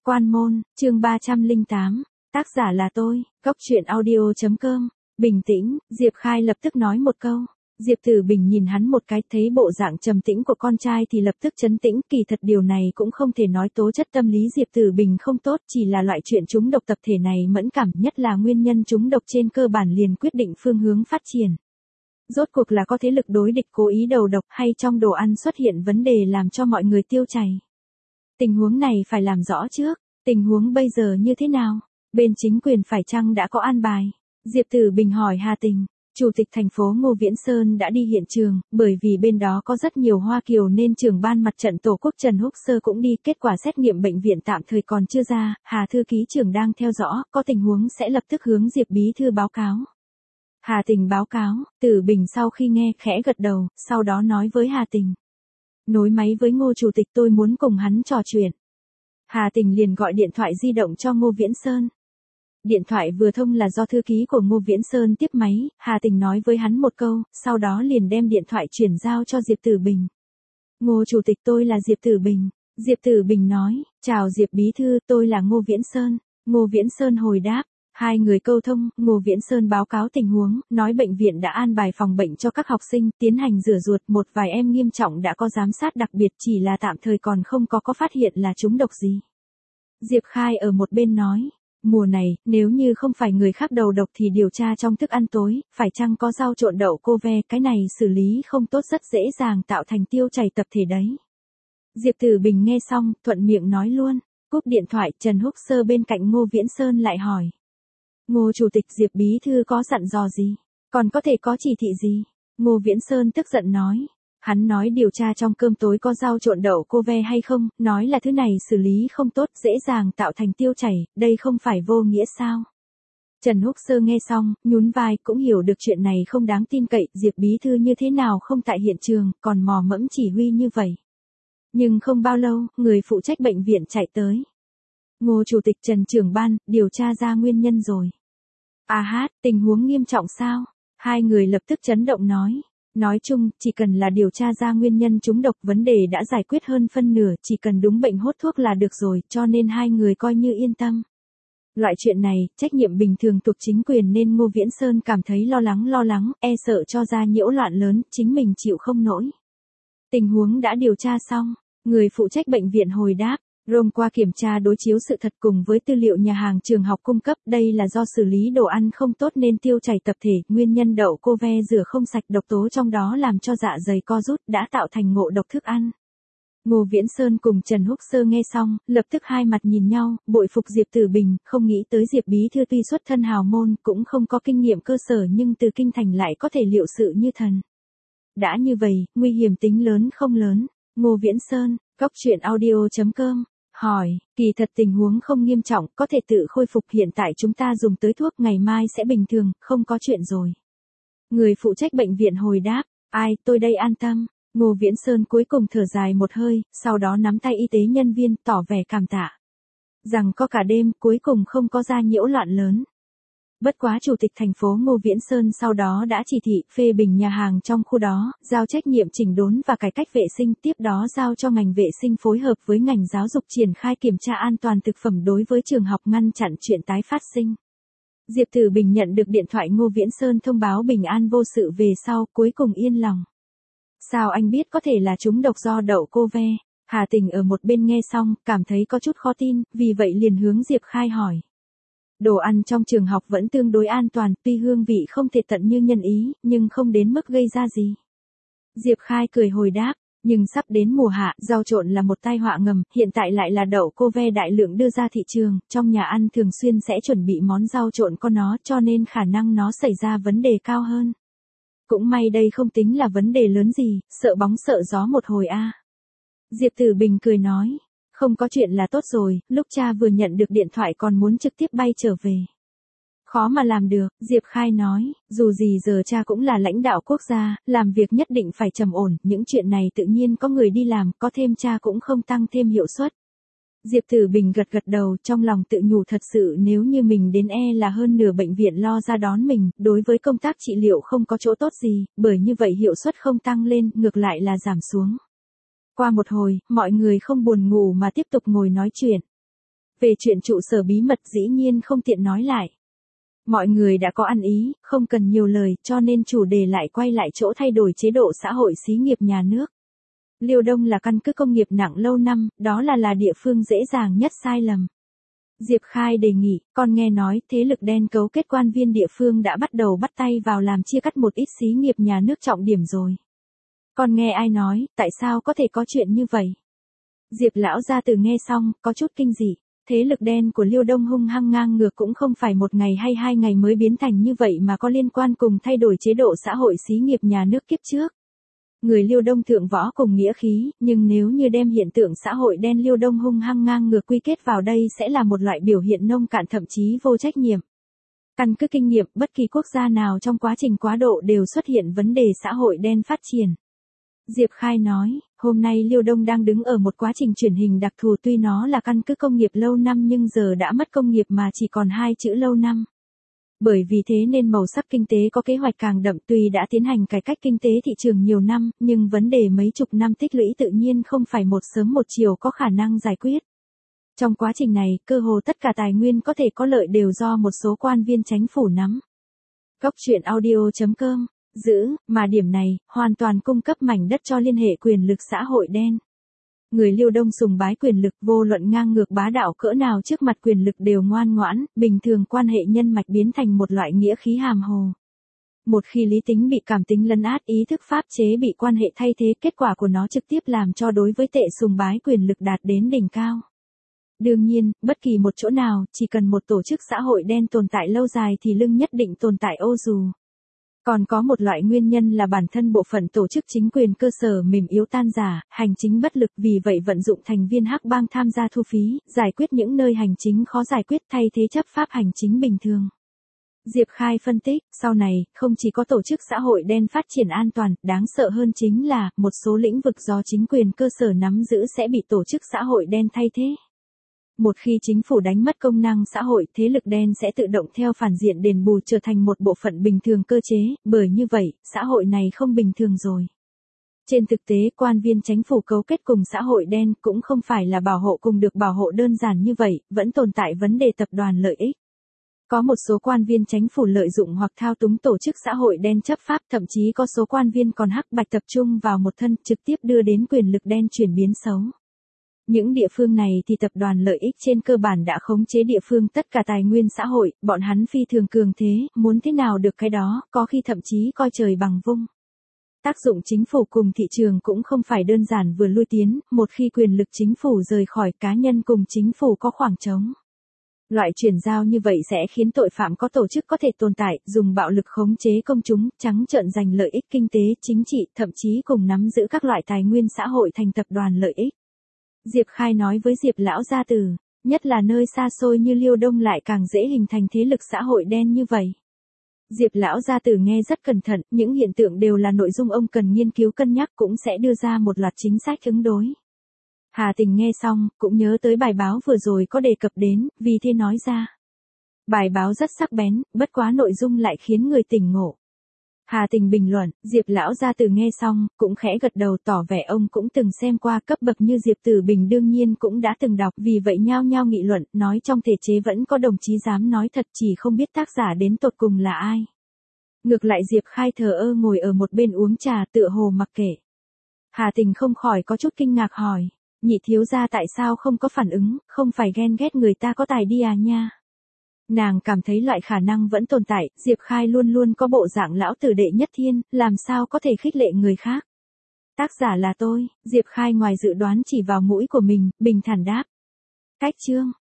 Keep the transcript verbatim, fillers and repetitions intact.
Quan môn, chương ba trăm lẻ tám, tác giả là tôi, Cốc truyện audio chấm com. Bình tĩnh, Diệp Khai lập tức nói một câu. Diệp Tử Bình nhìn hắn một cái, thấy bộ dạng trầm tĩnh của con trai thì lập tức trấn tĩnh, kỳ thật điều này cũng không thể nói tố chất tâm lý Diệp Tử Bình không tốt, chỉ là loại chuyện trúng độc tập thể này mẫn cảm, nhất là nguyên nhân trúng độc trên cơ bản liền quyết định phương hướng phát triển. Rốt cuộc là có thế lực đối địch cố ý đầu độc hay trong đồ ăn xuất hiện vấn đề làm cho mọi người tiêu chảy. Tình huống này phải làm rõ trước, tình huống bây giờ như thế nào? Bên chính quyền phải chăng đã có an bài? Diệp Tử Bình hỏi Hà Tình. Chủ tịch thành phố Ngô Viễn Sơn đã đi hiện trường, bởi vì bên đó có rất nhiều Hoa Kiều nên trưởng ban mặt trận Tổ quốc Trần Húc Sơ cũng đi, kết quả xét nghiệm bệnh viện tạm thời còn chưa ra, Hà thư ký trưởng đang theo dõi, có tình huống sẽ lập tức hướng Diệp bí thư báo cáo. Hà Tình báo cáo, Tử Bình sau khi nghe khẽ gật đầu, sau đó nói với Hà Tình. Nối máy với Ngô Chủ tịch, tôi muốn cùng hắn trò chuyện. Hà Tình liền gọi điện thoại di động cho Ngô Viễn Sơn. Điện thoại vừa thông là do thư ký của Ngô Viễn Sơn tiếp máy, Hà Tình nói với hắn một câu, sau đó liền đem điện thoại chuyển giao cho Diệp Tử Bình. Ngô Chủ tịch, tôi là Diệp Tử Bình. Diệp Tử Bình nói, chào Diệp bí thư, tôi là Ngô Viễn Sơn. Ngô Viễn Sơn hồi đáp. Hai người câu thông, Ngô Viễn Sơn báo cáo tình huống, nói bệnh viện đã an bài phòng bệnh cho các học sinh, tiến hành rửa ruột, một vài em nghiêm trọng đã có giám sát đặc biệt, chỉ là tạm thời còn không có có phát hiện là trúng độc gì. Diệp Khai ở một bên nói, mùa này, nếu như không phải người khác đầu độc thì điều tra trong thức ăn tối, phải chăng có rau trộn đậu cô ve, cái này xử lý không tốt rất dễ dàng tạo thành tiêu chảy tập thể đấy. Diệp Tử Bình nghe xong, thuận miệng nói luôn, cúp điện thoại, Trần Húc Sơ bên cạnh Ngô Viễn Sơn lại hỏi. Ngô Chủ tịch, Diệp bí thư có dặn dò gì? Còn có thể có chỉ thị gì? Ngô Viễn Sơn tức giận nói. Hắn nói điều tra trong cơm tối có rau trộn đậu cô ve hay không, nói là thứ này xử lý không tốt, dễ dàng tạo thành tiêu chảy, đây không phải vô nghĩa sao? Trần Húc Sơ nghe xong, nhún vai, cũng hiểu được chuyện này không đáng tin cậy, Diệp bí thư như thế nào không tại hiện trường, còn mò mẫm chỉ huy như vậy. Nhưng không bao lâu, người phụ trách bệnh viện chạy tới. Ngô Chủ tịch, Trần trưởng ban, điều tra ra nguyên nhân rồi. À hát, tình huống nghiêm trọng sao? Hai người lập tức chấn động nói. Nói chung, chỉ cần là điều tra ra nguyên nhân trúng độc, vấn đề đã giải quyết hơn phân nửa, chỉ cần đúng bệnh hốt thuốc là được rồi, cho nên hai người coi như yên tâm. Loại chuyện này, trách nhiệm bình thường thuộc chính quyền nên Ngô Viễn Sơn cảm thấy lo lắng lo lắng, e sợ cho ra nhiễu loạn lớn, chính mình chịu không nổi. Tình huống đã điều tra xong, người phụ trách bệnh viện hồi đáp. Rôm qua kiểm tra đối chiếu sự thật cùng với tư liệu nhà hàng trường học cung cấp, đây là do xử lý đồ ăn không tốt nên tiêu chảy tập thể, nguyên nhân đậu cô ve rửa không sạch, độc tố trong đó làm cho dạ dày co rút, đã tạo thành ngộ độc thức ăn. Ngô Viễn Sơn cùng Trần Húc Sơ nghe xong, lập tức hai mặt nhìn nhau, bội phục Diệp Tử Bình, không nghĩ tới Diệp bí thư tuy xuất thân hào môn, cũng không có kinh nghiệm cơ sở nhưng từ kinh thành lại có thể liệu sự như thần. Đã như vậy, nguy hiểm tính lớn không lớn? Ngô Viễn Sơn, Cốc truyện audio chấm com. Hỏi, kỳ thật tình huống không nghiêm trọng, có thể tự khôi phục, hiện tại chúng ta dùng tới thuốc, ngày mai sẽ bình thường, không có chuyện rồi. Người phụ trách bệnh viện hồi đáp, ai, tôi đây an tâm. Ngô Viễn Sơn cuối cùng thở dài một hơi, sau đó nắm tay y tế nhân viên, tỏ vẻ cảm tạ. Rằng có cả đêm, cuối cùng không có ra nhiễu loạn lớn. Bất quá Chủ tịch thành phố Ngô Viễn Sơn sau đó đã chỉ thị phê bình nhà hàng trong khu đó, giao trách nhiệm chỉnh đốn và cải cách vệ sinh, tiếp đó giao cho ngành vệ sinh phối hợp với ngành giáo dục triển khai kiểm tra an toàn thực phẩm đối với trường học, ngăn chặn chuyện tái phát sinh. Diệp Tử Bình nhận được điện thoại Ngô Viễn Sơn thông báo bình an vô sự về sau, cuối cùng yên lòng. Sao anh biết có thể là trúng độc do đậu cô ve? Hà Tình ở một bên nghe xong, cảm thấy có chút khó tin, vì vậy liền hướng Diệp Khai hỏi. Đồ ăn trong trường học vẫn tương đối an toàn, tuy hương vị không thể tận như nhân ý, nhưng không đến mức gây ra gì. Diệp Khai cười hồi đáp, nhưng sắp đến mùa hạ, rau trộn là một tai họa ngầm, hiện tại lại là đậu cô ve đại lượng đưa ra thị trường, trong nhà ăn thường xuyên sẽ chuẩn bị món rau trộn có nó, cho nên khả năng nó xảy ra vấn đề cao hơn. Cũng may đây không tính là vấn đề lớn gì, sợ bóng sợ gió một hồi a. Diệp Tử Bình cười nói. Không có chuyện là tốt rồi, lúc cha vừa nhận được điện thoại còn muốn trực tiếp bay trở về. Khó mà làm được, Diệp Khai nói, dù gì giờ cha cũng là lãnh đạo quốc gia, làm việc nhất định phải trầm ổn, những chuyện này tự nhiên có người đi làm, có thêm cha cũng không tăng thêm hiệu suất. Diệp Tử Bình gật gật đầu, trong lòng tự nhủ thật sự nếu như mình đến e là hơn nửa bệnh viện lo ra đón mình, đối với công tác trị liệu không có chỗ tốt gì, bởi như vậy hiệu suất không tăng lên, ngược lại là giảm xuống. Qua một hồi, mọi người không buồn ngủ mà tiếp tục ngồi nói chuyện. Về chuyện trụ sở bí mật dĩ nhiên không tiện nói lại. Mọi người đã có ăn ý, không cần nhiều lời, cho nên chủ đề lại quay lại chỗ thay đổi chế độ xã hội xí nghiệp nhà nước. Liêu Đông là căn cứ công nghiệp nặng lâu năm, đó là là địa phương dễ dàng nhất sai lầm. Diệp Khai đề nghị, con nghe nói thế lực đen cấu kết quan viên địa phương đã bắt đầu bắt tay vào làm chia cắt một ít xí nghiệp nhà nước trọng điểm rồi. Con nghe ai nói, tại sao có thể có chuyện như vậy? Diệp lão gia từ nghe xong, có chút kinh dị. Thế lực đen của Liêu Đông hung hăng ngang ngược cũng không phải một ngày hay hai ngày mới biến thành như vậy mà có liên quan cùng thay đổi chế độ xã hội xí nghiệp nhà nước kiếp trước. Người Liêu Đông thượng võ cùng nghĩa khí, nhưng nếu như đem hiện tượng xã hội đen Liêu Đông hung hăng ngang ngược quy kết vào đây sẽ là một loại biểu hiện nông cạn thậm chí vô trách nhiệm. Căn cứ kinh nghiệm, bất kỳ quốc gia nào trong quá trình quá độ đều xuất hiện vấn đề xã hội đen phát triển. Diệp Khai nói, hôm nay Liêu Đông đang đứng ở một quá trình chuyển hình đặc thù, tuy nó là căn cứ công nghiệp lâu năm nhưng giờ đã mất công nghiệp mà chỉ còn hai chữ lâu năm. Bởi vì thế nên màu sắc kinh tế có kế hoạch càng đậm, tuy đã tiến hành cải cách kinh tế thị trường nhiều năm, nhưng vấn đề mấy chục năm tích lũy tự nhiên không phải một sớm một chiều có khả năng giải quyết. Trong quá trình này, cơ hồ tất cả tài nguyên có thể có lợi đều do một số quan viên chính phủ nắm. Góc truyện audio chấm com giữ, mà điểm này, hoàn toàn cung cấp mảnh đất cho liên hệ quyền lực xã hội đen. Người Liêu Đông sùng bái quyền lực, vô luận ngang ngược bá đạo cỡ nào trước mặt quyền lực đều ngoan ngoãn, bình thường quan hệ nhân mạch biến thành một loại nghĩa khí hàm hồ. Một khi lý tính bị cảm tính lấn át, ý thức pháp chế bị quan hệ thay thế, kết quả của nó trực tiếp làm cho đối với tệ sùng bái quyền lực đạt đến đỉnh cao. Đương nhiên, bất kỳ một chỗ nào, chỉ cần một tổ chức xã hội đen tồn tại lâu dài thì lưng nhất định tồn tại ô dù. Còn có một loại nguyên nhân là bản thân bộ phận tổ chức chính quyền cơ sở mềm yếu tan rã, hành chính bất lực, vì vậy vận dụng thành viên hắc bang tham gia thu phí, giải quyết những nơi hành chính khó giải quyết thay thế chấp pháp hành chính bình thường. Diệp Khai phân tích, sau này, không chỉ có tổ chức xã hội đen phát triển an toàn, đáng sợ hơn chính là, một số lĩnh vực do chính quyền cơ sở nắm giữ sẽ bị tổ chức xã hội đen thay thế. Một khi chính phủ đánh mất công năng xã hội, thế lực đen sẽ tự động theo phản diện đền bù trở thành một bộ phận bình thường cơ chế, bởi như vậy, xã hội này không bình thường rồi. Trên thực tế, quan viên chính phủ cấu kết cùng xã hội đen cũng không phải là bảo hộ cùng được bảo hộ đơn giản như vậy, vẫn tồn tại vấn đề tập đoàn lợi ích. Có một số quan viên chính phủ lợi dụng hoặc thao túng tổ chức xã hội đen chấp pháp, thậm chí có số quan viên còn hắc bạch tập trung vào một thân, trực tiếp đưa đến quyền lực đen chuyển biến xấu. Những địa phương này thì tập đoàn lợi ích trên cơ bản đã khống chế địa phương tất cả tài nguyên xã hội, bọn hắn phi thường cường thế, muốn thế nào được cái đó, có khi thậm chí coi trời bằng vung. Tác dụng chính phủ cùng thị trường cũng không phải đơn giản vừa lui tiến, một khi quyền lực chính phủ rời khỏi, cá nhân cùng chính phủ có khoảng trống. Loại chuyển giao như vậy sẽ khiến tội phạm có tổ chức có thể tồn tại, dùng bạo lực khống chế công chúng, trắng trợn giành lợi ích kinh tế, chính trị, thậm chí cùng nắm giữ các loại tài nguyên xã hội thành tập đoàn lợi ích. Diệp Khai nói với Diệp lão gia tử, nhất là nơi xa xôi như Liêu Đông lại càng dễ hình thành thế lực xã hội đen như vậy. Diệp lão gia tử nghe rất cẩn thận, những hiện tượng đều là nội dung ông cần nghiên cứu cân nhắc, cũng sẽ đưa ra một loạt chính sách ứng đối. Hà Tình nghe xong, cũng nhớ tới bài báo vừa rồi có đề cập đến, vì thế nói ra. Bài báo rất sắc bén, bất quá nội dung lại khiến người tỉnh ngộ. Hà Tình bình luận, Diệp lão gia tử nghe xong, cũng khẽ gật đầu tỏ vẻ ông cũng từng xem qua, cấp bậc như Diệp Tử Bình đương nhiên cũng đã từng đọc, vì vậy nhao nhao nghị luận, nói trong thể chế vẫn có đồng chí dám nói thật, chỉ không biết tác giả đến tột cùng là ai. Ngược lại Diệp Khai thờ ơ ngồi ở một bên uống trà tựa hồ mặc kệ. Hà Tình không khỏi có chút kinh ngạc hỏi, nhị thiếu gia tại sao không có phản ứng, không phải ghen ghét người ta có tài đi à nha. Nàng cảm thấy loại khả năng vẫn tồn tại, Diệp Khai luôn luôn có bộ dạng lão tử đệ nhất thiên, làm sao có thể khích lệ người khác. Tác giả là tôi, Diệp Khai ngoài dự đoán chỉ vào mũi của mình, bình thản đáp. Cách chương.